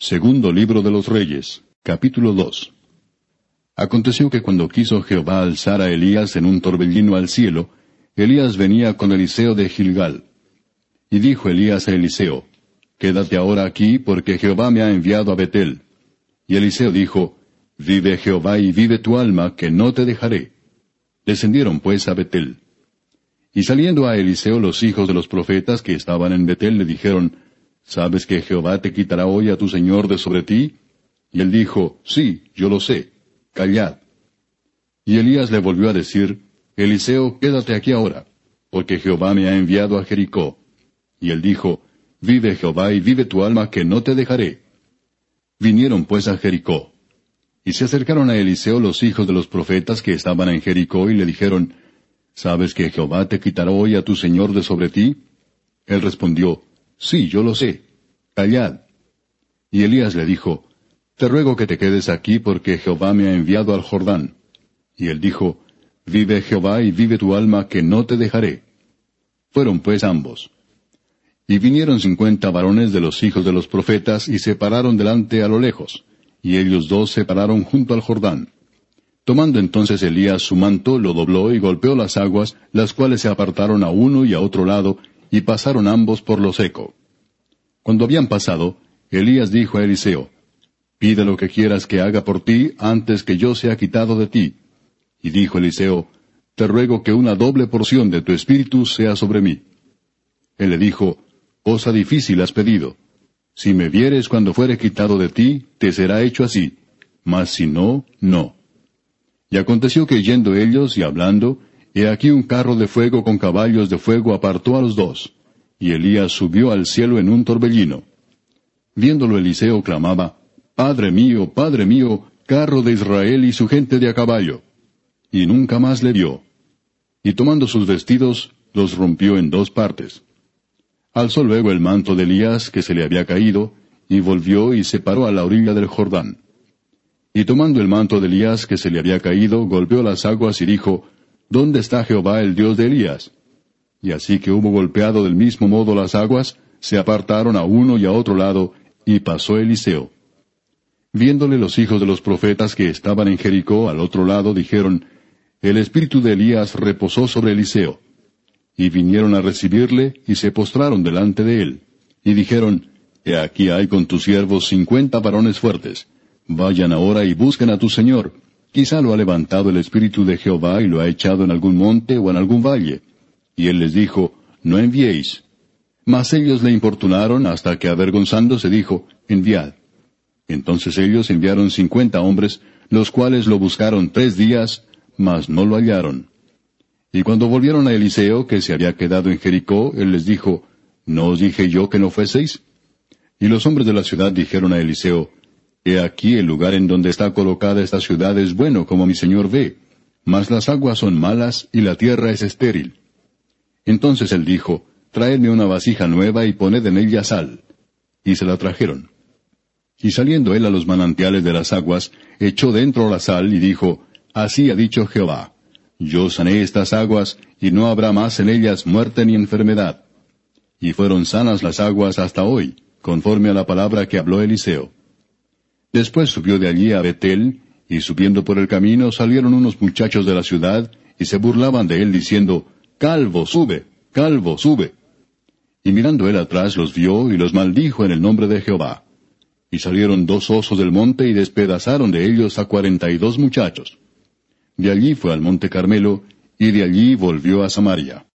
Segundo libro de los Reyes, capítulo 2. Aconteció que cuando quiso Jehová alzar a Elías en un torbellino al cielo, Elías venía con Eliseo de Gilgal. Y dijo Elías a Eliseo, Quédate ahora aquí, porque Jehová me ha enviado a Betel. Y Eliseo dijo, Vive Jehová y vive tu alma, que no te dejaré. Descendieron pues a Betel. Y saliendo a Eliseo los hijos de los profetas que estaban en Betel le dijeron, ¿Sabes que Jehová te quitará hoy a tu señor de sobre ti? Y él dijo, Sí, yo lo sé. Callad. Y Elías le volvió a decir, Eliseo, quédate aquí ahora, porque Jehová me ha enviado a Jericó. Y él dijo, Vive Jehová y vive tu alma, que no te dejaré. Vinieron pues a Jericó. Y se acercaron a Eliseo los hijos de los profetas que estaban en Jericó, y le dijeron, ¿Sabes que Jehová te quitará hoy a tu señor de sobre ti? Él respondió, Sí, yo lo sé. Callad. Y Elías le dijo, Te ruego que te quedes aquí, porque Jehová me ha enviado al Jordán. Y él dijo, Vive Jehová y vive tu alma, que no te dejaré. Fueron pues ambos. Y vinieron 50 varones de los hijos de los profetas, y se pararon delante a lo lejos, y ellos dos se pararon junto al Jordán. Tomando entonces Elías su manto, lo dobló y golpeó las aguas, las cuales se apartaron a uno y a otro lado, y pasaron ambos por lo seco. Cuando habían pasado, Elías dijo a Eliseo, Pide lo que quieras que haga por ti, antes que yo sea quitado de ti. Y dijo Eliseo, Te ruego que una doble porción de tu espíritu sea sobre mí. Él le dijo, Cosa difícil has pedido. Si me vieres cuando fuere quitado de ti, te será hecho así, mas si no, no. Y aconteció que yendo ellos y hablando, he aquí un carro de fuego con caballos de fuego apartó a los dos, y Elías subió al cielo en un torbellino. Viéndolo Eliseo clamaba, Padre mío, carro de Israel y su gente de a caballo. Y nunca más le vio. Y tomando sus vestidos, los rompió en dos partes. Alzó luego el manto de Elías que se le había caído, y volvió y se paró a la orilla del Jordán. Y tomando el manto de Elías que se le había caído, golpeó las aguas y dijo, ¿Dónde está Jehová el Dios de Elías? Y así que hubo golpeado del mismo modo las aguas, se apartaron a uno y a otro lado, y pasó Eliseo. Viéndole los hijos de los profetas que estaban en Jericó al otro lado, dijeron, El espíritu de Elías reposó sobre Eliseo. Y vinieron a recibirle, y se postraron delante de él. Y dijeron, He aquí hay con tus siervos 50 varones fuertes. Vayan ahora y busquen a tu señor. Quizá lo ha levantado el espíritu de Jehová y lo ha echado en algún monte o en algún valle. Y él les dijo, No enviéis. Mas ellos le importunaron hasta que avergonzándose dijo, Enviad. Entonces ellos enviaron 50 hombres, los cuales lo buscaron 3 días, mas no lo hallaron. Y cuando volvieron a Eliseo, que se había quedado en Jericó, él les dijo, ¿No os dije yo que no fueseis? Y los hombres de la ciudad dijeron a Eliseo, He aquí el lugar en donde está colocada esta ciudad es bueno, como mi señor ve, mas las aguas son malas y la tierra es estéril. Entonces él dijo, Traedme una vasija nueva y poned en ella sal. Y se la trajeron. Y saliendo él a los manantiales de las aguas, echó dentro la sal y dijo, Así ha dicho Jehová, Yo sané estas aguas, y no habrá más en ellas muerte ni enfermedad. Y fueron sanas las aguas hasta hoy, conforme a la palabra que habló Eliseo. Después subió de allí a Betel, y subiendo por el camino salieron unos muchachos de la ciudad, y se burlaban de él diciendo, Calvo, sube, calvo, sube. Y mirando él atrás los vio, y los maldijo en el nombre de Jehová. Y salieron 2 osos del monte, y despedazaron de ellos a 42 muchachos. De allí fue al monte Carmelo, y de allí volvió a Samaria.